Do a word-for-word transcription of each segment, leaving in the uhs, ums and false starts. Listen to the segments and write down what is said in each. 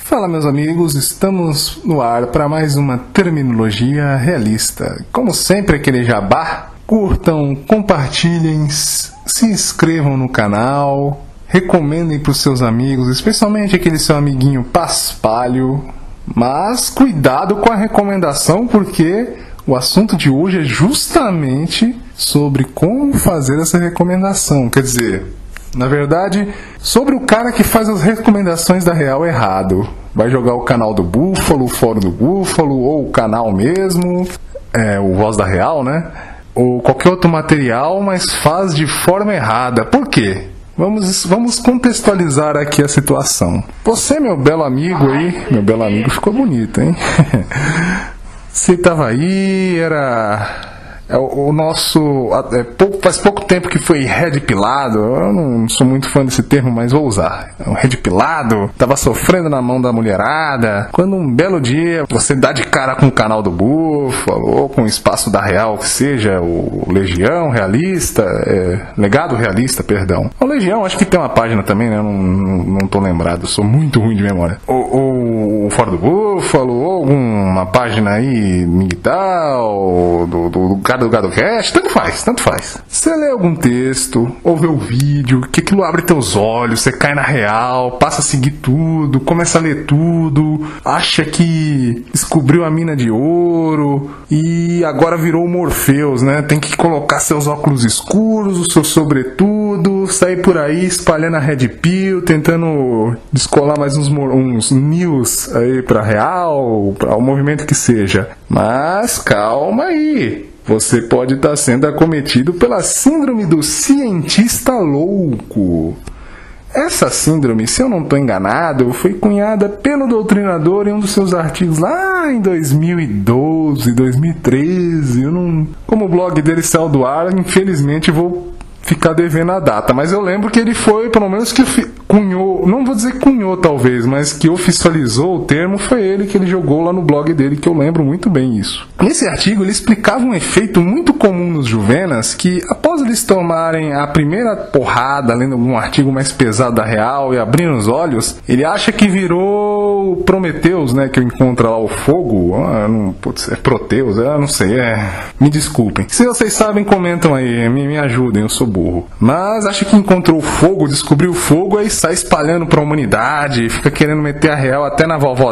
Fala, meus amigos, estamos no ar para mais uma terminologia realista. Como sempre, aquele jabá, curtam, compartilhem, se inscrevam no canal, recomendem para os seus amigos, especialmente aquele seu amiguinho paspalho. Mas cuidado com a recomendação, porque o assunto de hoje é justamente sobre como fazer essa recomendação. Quer dizer, na verdade, sobre o cara que faz as recomendações da Real errado. Vai jogar o canal do Búfalo, o Fórum do Búfalo, ou o canal mesmo, é, o Voz da Real, né? Ou qualquer outro material, mas faz de forma errada. Por quê? Vamos, vamos contextualizar aqui a situação. Você, meu belo amigo aí, meu belo amigo, ficou bonito, hein? Você estava aí, era... É o, o nosso... É, pouco, faz pouco tempo que foi red pilado. Eu não sou muito fã desse termo, mas vou usar. É um red pilado. Tava sofrendo na mão da mulherada. Quando um belo dia você dá de cara com o canal do Búfalo, ou com o Espaço da Real, que seja o Legião Realista, é, Legado Realista, perdão. O Legião, acho que tem uma página também, né? Eu não, não, não tô lembrado. Eu sou muito ruim de memória. Ou, ou o Fórum do Búfalo, ou alguma página aí, Migdal, do, do, do do GadoCast, tanto faz, tanto faz. Você lê algum texto, ou vê o vídeo, que aquilo abre teus olhos, você cai na real, passa a seguir tudo, começa a ler tudo, acha que descobriu a mina de ouro e agora virou o Morpheus, né? Tem que colocar seus óculos escuros, o seu sobretudo, sair por aí espalhando a Red Pill, tentando descolar mais uns, uns news aí pra real, para o movimento que seja. Mas calma aí. Você pode estar sendo acometido pela síndrome do cientista louco. Essa síndrome, se eu não estou enganado, foi cunhada pelo doutrinador em um dos seus artigos lá em dois mil e doze, dois mil e treze. Eu não... Como o blog dele saiu do ar, infelizmente vou ficar devendo a data. Mas eu lembro que ele foi, pelo menos que cunhou, não vou dizer cunhou talvez, mas que oficializou o termo, foi ele que ele jogou lá no blog dele, que eu lembro muito bem isso. Nesse artigo ele explicava um efeito muito comum nos juvenas, que após eles tomarem a primeira porrada, lendo algum artigo mais pesado da Real e abrindo os olhos, ele acha que virou Prometeus, né, que encontra lá o fogo, ah, não, putz, é Proteus, eu não sei, é... me desculpem. Se vocês sabem, comentam aí, me, me ajudem, eu sou burro. Mas acha que encontrou o fogo, descobriu o fogo, aí sai espalhando pra humanidade, fica querendo meter a real até na vovó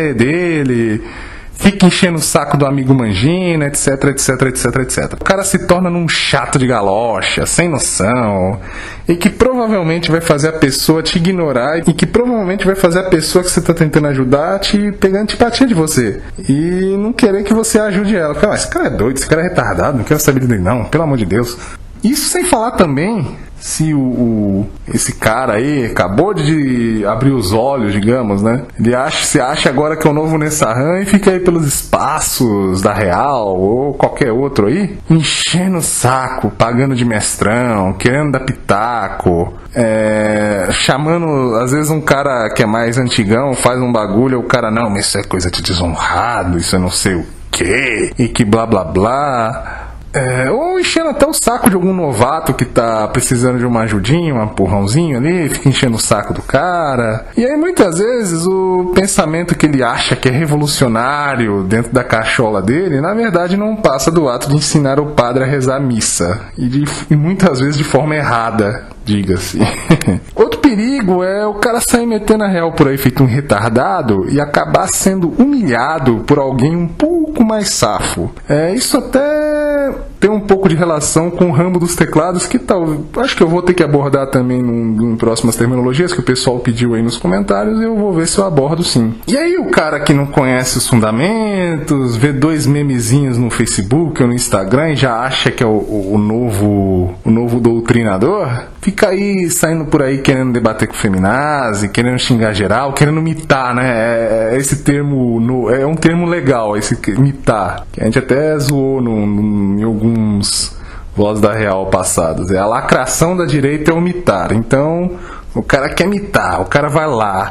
dele, fica enchendo o saco do amigo Mangina, etc, etc, etc, etcétera. O cara se torna num chato de galocha, sem noção, e que provavelmente vai fazer a pessoa te ignorar, e que provavelmente vai fazer a pessoa que você está tentando ajudar te pegar antipatia de você, e não querer que você ajude ela. Fala, mas esse cara é doido, esse cara é retardado, não quero saber dele não, pelo amor de Deus. Isso sem falar também se o, o, esse cara aí acabou de abrir os olhos, digamos, né? Ele acha, se acha agora que é o novo Nessahan e fica aí pelos espaços da Real ou qualquer outro aí, enchendo o saco, pagando de mestrão, querendo dar pitaco, é, chamando, às vezes um cara que é mais antigão faz um bagulho, o cara, não, mas isso é coisa de desonrado, isso é não sei o quê, e que blá blá blá. É, ou enchendo até o saco de algum novato que tá precisando de uma ajudinha, um empurrãozinho ali, fica enchendo o saco do cara. E aí muitas vezes o pensamento que ele acha que é revolucionário dentro da cachola dele, na verdade não passa do ato de ensinar o padre a rezar a missa. E, de, e muitas vezes de forma errada, diga-se. Outro perigo é o cara sair metendo a real por aí feito um retardado e acabar sendo humilhado por alguém um pouco mais safo. É, isso até tem um pouco de relação com o ramo dos teclados, que tal, acho que eu vou ter que abordar também num, em próximas terminologias que o pessoal pediu aí nos comentários, e eu vou ver se eu abordo sim. E aí o cara que não conhece os fundamentos, vê dois memezinhos no Facebook ou no Instagram e já acha que é o, o, o novo o novo doutrinador, fica aí saindo por aí querendo debater com o feminazi, querendo xingar geral, querendo mitar, né? É, é esse termo, no, é um termo legal, esse mitar, que a gente até zoou no, no, em alguns Voz da Real passados. É a lacração da direita é o mitar. Então, o cara quer mitar, o cara vai lá,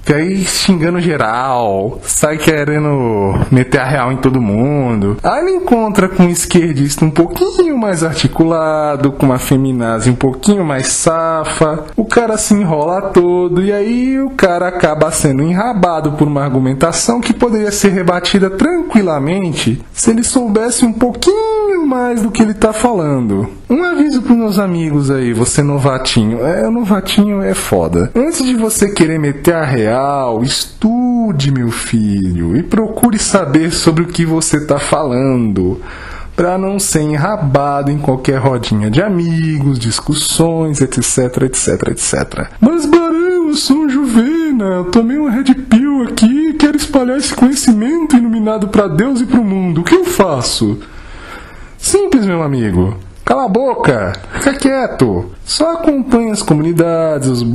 E aí xingando geral, sai querendo meter a real em todo mundo. Aí ele encontra com um esquerdista um pouquinho mais articulado, com uma feminazi um pouquinho mais safa. O cara se enrola todo e aí o cara acaba sendo enrabado por uma argumentação que poderia ser rebatida tranquilamente se ele soubesse um pouquinho mais do que ele tá falando. Um aviso pros meus amigos aí, você novatinho. É, o novatinho é foda. Antes de você querer meter a real, estude, meu filho, e procure saber sobre o que você tá falando, para não ser enrabado em qualquer rodinha de amigos, discussões, etc, etc, etcétera. Mas, Barão, eu sou um Juvena, eu tomei um Red Pill aqui e quero espalhar esse conhecimento iluminado para Deus e pro mundo. O que eu faço? Simples, meu amigo. Cala a boca, fica quieto. Só acompanhe as comunidades, os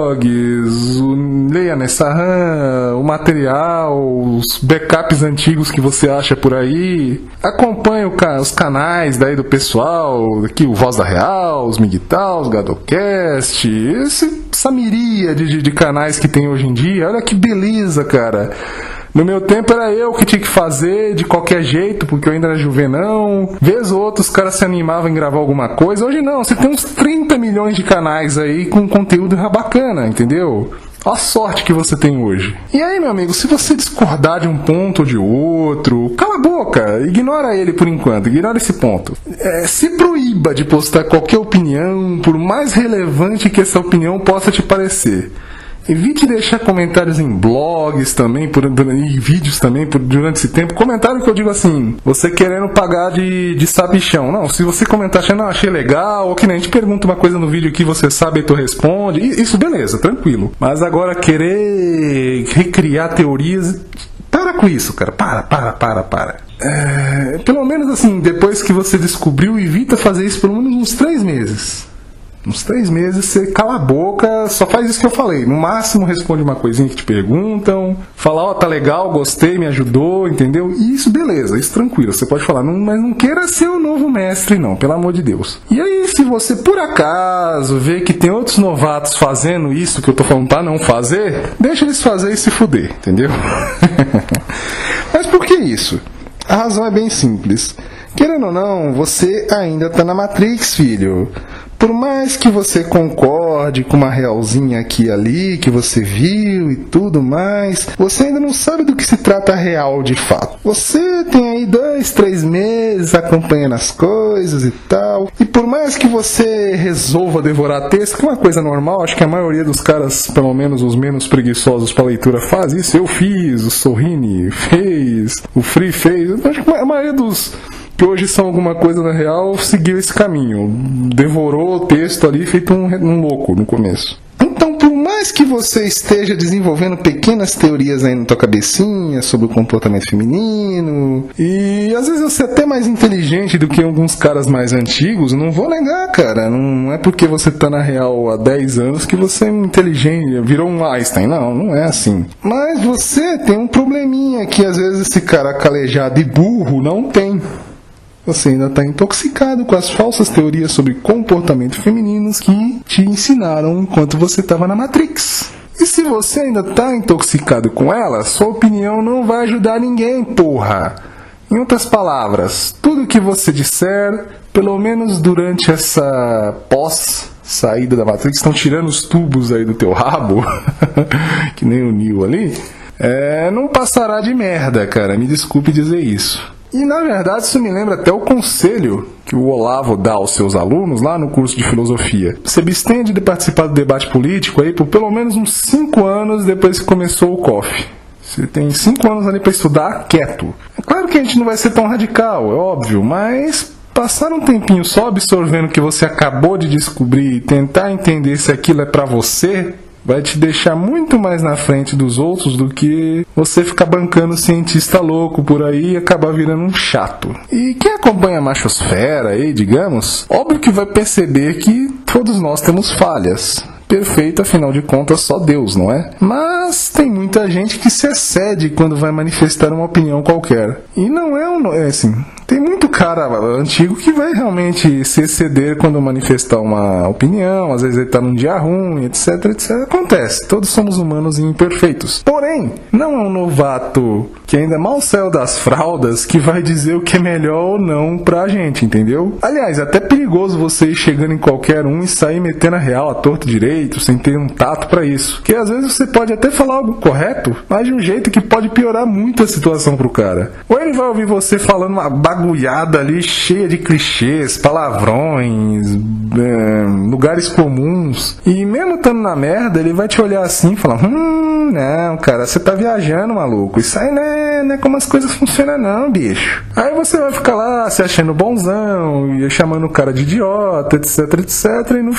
blogs, o, leia Nessahan, o material, os backups antigos que você acha por aí. Acompanhe o, os canais daí do pessoal, aqui o Voz da Real, os Migtal, os Gadocast, esse, essa miríade de, de canais que tem hoje em dia. Olha que beleza, cara. No meu tempo era eu que tinha que fazer de qualquer jeito, porque eu ainda era juvenão. Vez ou outra os caras se animavam em gravar alguma coisa. Hoje não, você tem uns trinta milhões de canais aí com conteúdo bacana, entendeu? Olha a sorte que você tem hoje. E aí, meu amigo, se você discordar de um ponto ou de outro, cala a boca, ignora ele por enquanto, ignora esse ponto. É, se proíba de postar qualquer opinião, por mais relevante que essa opinião possa te parecer. Evite deixar comentários em blogs também, por, e vídeos também por, durante esse tempo. Comentário que eu digo assim, você querendo pagar de, de sabichão. Não, se você comentar achando, não, achei legal, ou que nem a gente pergunta uma coisa no vídeo que você sabe e tu responde, isso beleza, tranquilo. Mas agora querer recriar teorias, para com isso, cara, para, para, para, para. É, pelo menos assim, depois que você descobriu, evita fazer isso pelo menos uns três meses. Uns três meses você cala a boca, só faz isso que eu falei. No máximo responde uma coisinha que te perguntam, fala, ó, oh, tá legal, gostei, me ajudou, entendeu? E isso beleza, isso tranquilo, você pode falar, não, mas não queira ser o novo mestre não, pelo amor de Deus. E aí, se você por acaso vê que tem outros novatos fazendo isso que eu tô falando pra não fazer, deixa eles fazer e se fuder, entendeu? Mas por que isso? A razão é bem simples. Querendo ou não, você ainda tá na Matrix, filho. Por mais que você concorde com uma realzinha aqui e ali, que você viu e tudo mais, você ainda não sabe do que se trata a real de fato. Você tem aí dois, três meses acompanhando as coisas e tal, e por mais que você resolva devorar texto, que é uma coisa normal, acho que a maioria dos caras, pelo menos os menos preguiçosos para leitura, faz isso. Eu fiz, o Sorrini fez, o Free fez, acho que a maioria dos que hoje são alguma coisa na real, seguiu esse caminho. Devorou o texto ali, feito um, um louco no começo. Então, por mais que você esteja desenvolvendo pequenas teorias aí na tua cabecinha sobre o comportamento feminino, e às vezes você é até mais inteligente do que alguns caras mais antigos, não vou negar, cara. Não é porque você tá na real há dez anos que você é inteligente, virou um Einstein. Não, não é assim. Mas você tem um probleminha que às vezes esse cara calejado e burro não tem. Você ainda está intoxicado com as falsas teorias sobre comportamento femininos que te ensinaram enquanto você estava na Matrix. E se você ainda está intoxicado com elas, sua opinião não vai ajudar ninguém, porra! Em outras palavras, tudo que você disser, pelo menos durante essa pós-saída da Matrix, estão tirando os tubos aí do teu rabo, que nem o Neo ali, é, não passará de merda, cara, me desculpe dizer isso. E na verdade isso me lembra até o conselho que o Olavo dá aos seus alunos lá no curso de filosofia. Se abstenha de participar do debate político aí por pelo menos uns cinco anos depois que começou o C O F. Você tem cinco anos ali para estudar quieto. É claro que a gente não vai ser tão radical, é óbvio, mas passar um tempinho só absorvendo o que você acabou de descobrir e tentar entender se aquilo é para você, vai te deixar muito mais na frente dos outros do que você ficar bancando cientista louco por aí e acabar virando um chato. E quem acompanha a machosfera aí, digamos, óbvio que vai perceber que todos nós temos falhas. Perfeito, afinal de contas, só Deus, não é? Mas tem muito muita gente que se excede quando vai manifestar uma opinião qualquer. E não é um... É assim, tem muito cara antigo que vai realmente se exceder quando manifestar uma opinião, às vezes ele tá num dia ruim, etc, etcétera. Acontece, todos somos humanos e imperfeitos. Porém, não é um novato que ainda mal saiu das fraldas que vai dizer o que é melhor ou não pra gente, entendeu? Aliás, é até perigoso você ir chegando em qualquer um e sair metendo a real a torto direito, sem ter um tato pra isso. Porque às vezes você pode até falar algo correto, mas de um jeito que pode piorar muito a situação pro cara. Ou ele vai ouvir você falando uma bagulhada ali cheia de clichês, palavrões, é, lugares comuns, e mesmo estando na merda, ele vai te olhar assim e falar: Hum, não, cara, você tá viajando, maluco. Isso aí não é, não é como as coisas funcionam não, bicho. Aí você vai ficar lá se achando bonzão, e chamando o cara de idiota, etc, etcétera. E no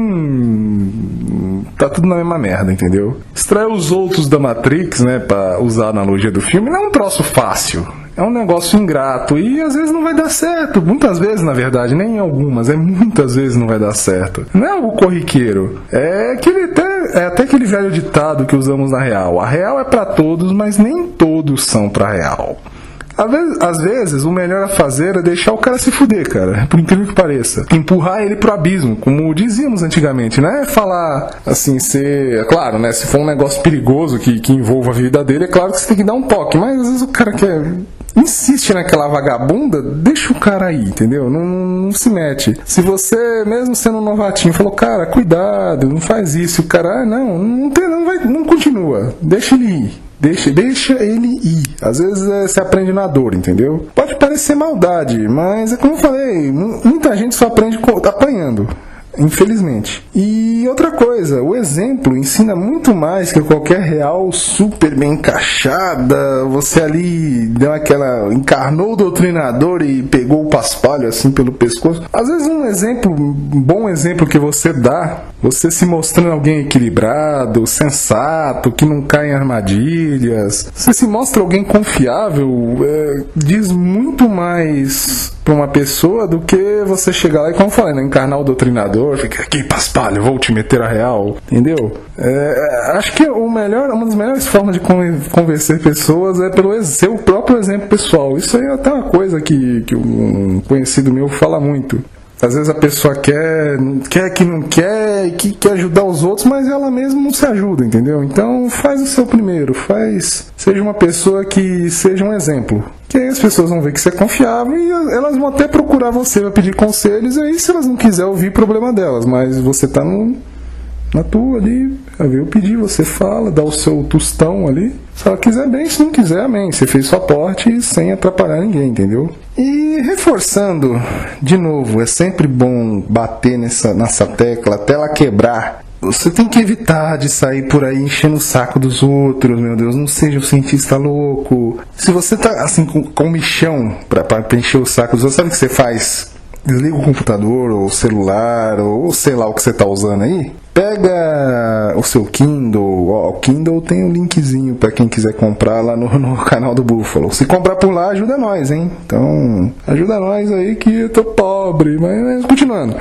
fim, tá tudo na mesma merda, entendeu? Extrair os outros da Matrix, né, pra usar a analogia do filme, não é um troço fácil. É um negócio ingrato e às vezes não vai dar certo. Muitas vezes, na verdade, nem algumas, é muitas vezes não vai dar certo. Não é algo corriqueiro. É aquele até, é até aquele velho ditado que usamos na real. A real é pra todos, mas nem todos são pra real. Às vezes, às vezes, o melhor a fazer é deixar o cara se fuder, cara, por incrível que pareça. Empurrar ele pro abismo, como dizíamos antigamente, não é falar assim, ser... É claro, né, se for um negócio perigoso que, que envolva a vida dele, é claro que você tem que dar um toque, mas às vezes o cara quer... insiste naquela vagabunda, deixa o cara aí, entendeu? Não, não se mete. Se você, mesmo sendo um novatinho, falou: cara, cuidado, não faz isso, o cara, ah, não, não, tem, não, vai, não continua, deixa ele ir. Deixa, deixa ele ir. Às vezes é, você aprende na dor, entendeu? Pode parecer maldade, mas é como eu falei, muita gente só aprende apanhando. Infelizmente. E outra coisa, o exemplo ensina muito mais que qualquer real super bem encaixada. Você ali deu aquela... encarnou o doutrinador e pegou o paspalho assim pelo pescoço. Às vezes um exemplo, um bom exemplo que você dá, você se mostrando alguém equilibrado, sensato, que não cai em armadilhas, você se mostra alguém confiável, é, diz muito mais para uma pessoa do que você chegar lá e, como eu falei, né, encarnar o doutrinador, fica aqui, paspalho, vou te meter a real, entendeu? É, acho que o melhor, uma das melhores formas de convencer pessoas é pelo seu próprio exemplo pessoal. Isso aí é até uma coisa que, que um conhecido meu fala muito. Às vezes a pessoa quer, quer que não quer, que quer ajudar os outros, mas ela mesma não se ajuda, entendeu? Então faz o seu primeiro, faz, seja uma pessoa que seja um exemplo. Que aí as pessoas vão ver que você é confiável e elas vão até procurar você para pedir conselhos, e aí se elas não quiserem ouvir, problema delas, mas você tá no, na tua ali, eu pedi, você fala, dá o seu tostão ali. Se ela quiser bem, se não quiser, amém. Você fez sua parte sem atrapalhar ninguém, entendeu? E reforçando, de novo, é sempre bom bater nessa, nessa tecla até ela quebrar. Você tem que evitar de sair por aí enchendo o saco dos outros, meu Deus. Não seja um cientista louco. Se você tá assim com, com michão pra, pra encher o saco dos outros, sabe o que você faz? Desliga o computador ou o celular ou sei lá o que você tá usando aí. Pega o seu Kindle, ó, o Kindle tem um linkzinho para quem quiser comprar lá no, no canal do Búfalo. Se comprar por lá, ajuda nós, hein? Então, ajuda nós aí que eu tô pobre, mas, mas continuando.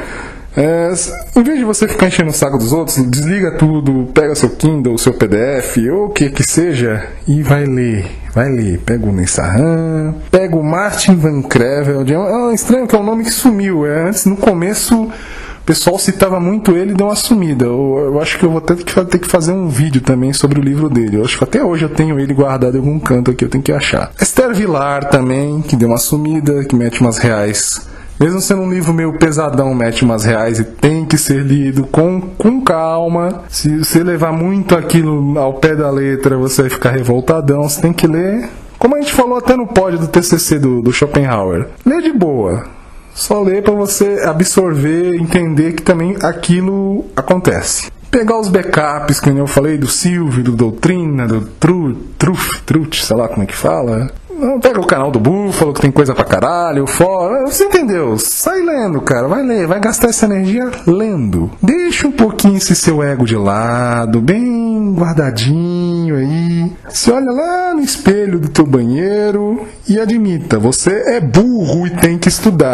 É, em vez de você ficar enchendo o saco dos outros, desliga tudo, pega seu Kindle, seu P D F, ou o que que seja, e vai ler. Vai ler, pega o Nessahan, pega o Martin Van Creveld. É estranho que é um nome que sumiu. É, antes, no começo, o pessoal citava muito ele e deu uma sumida. Eu, eu acho que eu vou ter que, ter que fazer um vídeo também sobre o livro dele. Eu acho que até hoje eu tenho ele guardado em algum canto aqui, eu tenho que achar. Esther Vilar também, que deu uma sumida, que mete umas reais. Mesmo sendo um livro meio pesadão, mete umas reais e tem que ser lido com, com calma. Se você levar muito aquilo ao pé da letra, você vai ficar revoltadão. Você tem que ler, como a gente falou até no pódio do T C C do, do Schopenhauer. Lê de boa. Só lê para você absorver, entender que também aquilo acontece. Pegar os backups, que eu falei, do Silvio, do Doutrina, do Truth, Truth, Truth, sei lá como é que fala. Pega o canal do Búfalo, que tem coisa pra caralho, fora. Você entendeu? Sai lendo, cara. Vai ler, vai gastar essa energia lendo. Deixa um pouquinho esse seu ego de lado, bem guardadinho aí. Se olha lá no espelho do teu banheiro e admita, você é burro e tem que estudar.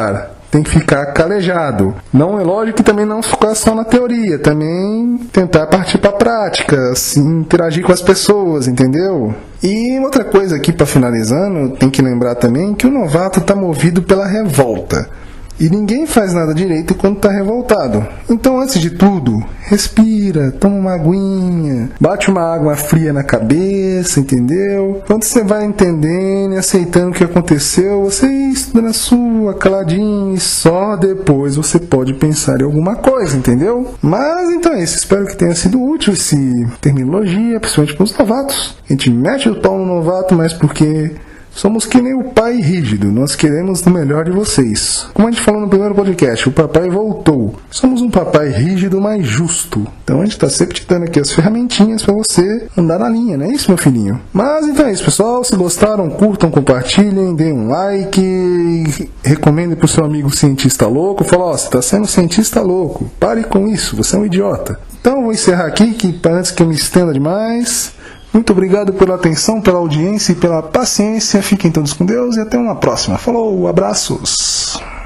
tem que ficar calejado. Não é lógico que também não ficar só na teoria, também tentar partir para a prática, assim, interagir com as pessoas, entendeu? E outra coisa aqui para finalizando, tem que lembrar também que o novato está movido pela revolta. E ninguém faz nada direito quando está revoltado. Então, antes de tudo, respira, toma uma aguinha, bate uma água fria na cabeça, entendeu? Quando você vai entendendo e aceitando o que aconteceu, você estuda na sua, caladinho, e só depois você pode pensar em alguma coisa, entendeu? Mas, então é isso. Espero que tenha sido útil esse terminologia, principalmente para os novatos. A gente mete o pau no novato, mas porque... somos que nem o pai rígido, nós queremos o melhor de vocês. Como a gente falou no primeiro podcast, o papai voltou. Somos um papai rígido, mas justo. Então a gente está sempre te dando aqui as ferramentinhas para você andar na linha, não é isso, meu filhinho? Mas então é isso, pessoal. Se gostaram, curtam, compartilhem, deem um like, recomendem para o seu amigo cientista louco. Fala, ó, você está sendo cientista louco, pare com isso, você é um idiota. Então vou encerrar aqui, que antes que eu me estenda demais... Muito obrigado pela atenção, pela audiência e pela paciência. Fiquem todos com Deus e até uma próxima. Falou, abraços!